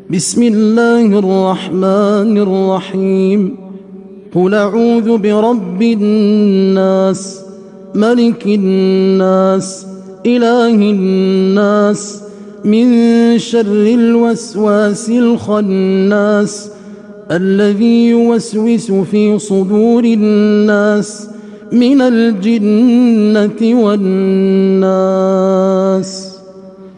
بسم الله الرحمن الرحيم قل أعوذ برب الناس ملك الناس إله الناس من شر الوسواس الخناس الذي يوسوس في صدور الناس من الجنة والناس.